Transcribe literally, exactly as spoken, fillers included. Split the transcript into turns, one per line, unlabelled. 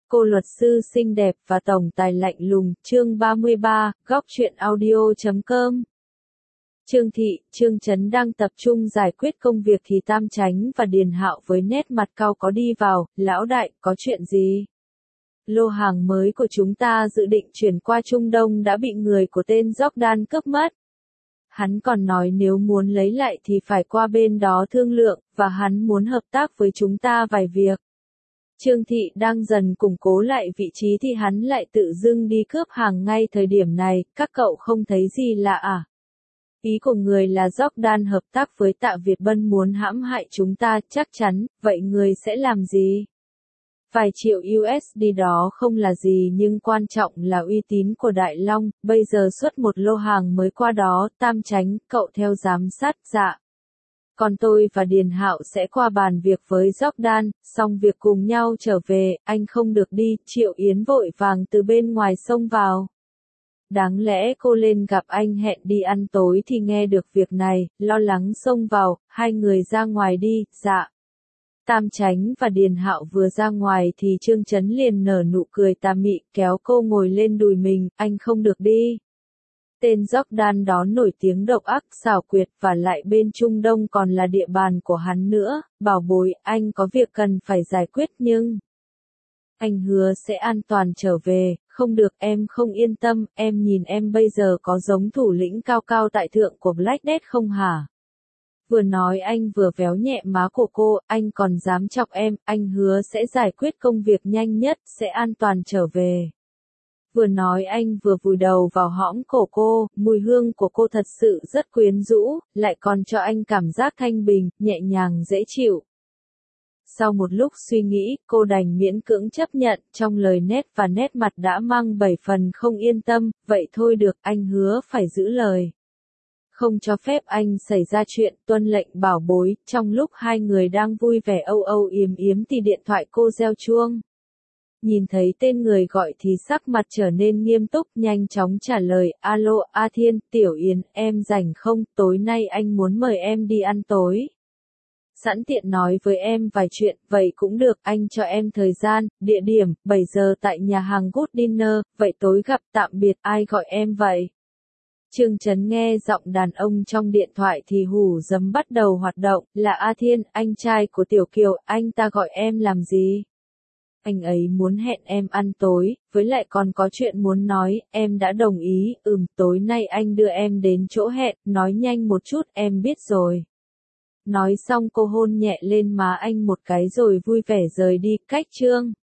Cô luật sư xinh đẹp và tổng tài lạnh lùng, chương ba mươi ba, góc truyện audio chấm com. Trương Thị, Trương Chấn đang tập trung giải quyết công việc thì Tam Chánh và Điền Hạo với nét mặt cau có đi vào, lão đại, có chuyện gì? Lô hàng mới của chúng ta dự định chuyển qua Trung Đông đã bị người của tên Jordan cướp mất. Hắn còn nói nếu muốn lấy lại thì phải qua bên đó thương lượng, và hắn muốn hợp tác với chúng ta vài việc. Trương Thị đang dần củng cố lại vị trí thì hắn lại tự dưng đi cướp hàng ngay thời điểm này, các cậu không thấy gì lạ à? Ý của người là Jordan hợp tác với Tạ Việt Bân muốn hãm hại chúng ta, chắc chắn, vậy người sẽ làm gì? Vài triệu u ét đê đó không là gì nhưng quan trọng là uy tín của Đại Long, bây giờ xuất một lô hàng mới qua đó, Tam Chánh, cậu theo giám sát, dạ. Còn tôi và Điền Hạo sẽ qua bàn việc với Jordan, xong việc cùng nhau trở về, anh không được đi, Triệu Yến vội vàng từ bên ngoài xông vào. Đáng lẽ cô lên gặp anh hẹn đi ăn tối thì nghe được việc này, lo lắng xông vào, hai người ra ngoài đi, dạ. Tam Chánh và Điền Hạo vừa ra ngoài thì Trương Chấn liền nở nụ cười tà mị, kéo cô ngồi lên đùi mình, anh không được đi. Tên Jordan đó nổi tiếng độc ác, xảo quyệt và lại bên Trung Đông còn là địa bàn của hắn nữa, bảo bối, anh có việc cần phải giải quyết nhưng... Anh hứa sẽ an toàn trở về, không được em không yên tâm, em nhìn em bây giờ có giống thủ lĩnh cao cao tại thượng của Black Death không hả? Vừa nói anh vừa véo nhẹ má của cô, anh còn dám chọc em, anh hứa sẽ giải quyết công việc nhanh nhất, sẽ an toàn trở về. Vừa nói anh vừa vùi đầu vào hõm cổ cô, mùi hương của cô thật sự rất quyến rũ, lại còn cho anh cảm giác thanh bình, nhẹ nhàng dễ chịu. Sau một lúc suy nghĩ, cô đành miễn cưỡng chấp nhận, trong lời nét và nét mặt đã mang bảy phần không yên tâm, vậy thôi được, anh hứa phải giữ lời. Không cho phép anh xảy ra chuyện, tuân lệnh bảo bối, trong lúc hai người đang vui vẻ âu âu yếm yếm thì điện thoại cô reo chuông. Nhìn thấy tên người gọi thì sắc mặt trở nên nghiêm túc, nhanh chóng trả lời, alo, A Thiên, Tiểu Yến, em rảnh không, tối nay anh muốn mời em đi ăn tối. Sẵn tiện nói với em vài chuyện, vậy cũng được, anh cho em thời gian, địa điểm, bảy giờ tại nhà hàng Good Dinner, vậy tối gặp, tạm biệt, ai gọi em vậy? Trương Chấn nghe giọng đàn ông trong điện thoại thì hủ dấm bắt đầu hoạt động, là A Thiên, anh trai của Tiểu Kiều, anh ta gọi em làm gì? Anh ấy muốn hẹn em ăn tối, với lại còn có chuyện muốn nói, em đã đồng ý, ừm, tối nay anh đưa em đến chỗ hẹn, nói nhanh một chút, em biết rồi. Nói xong cô hôn nhẹ lên má anh một cái rồi vui vẻ rời đi, cách Trương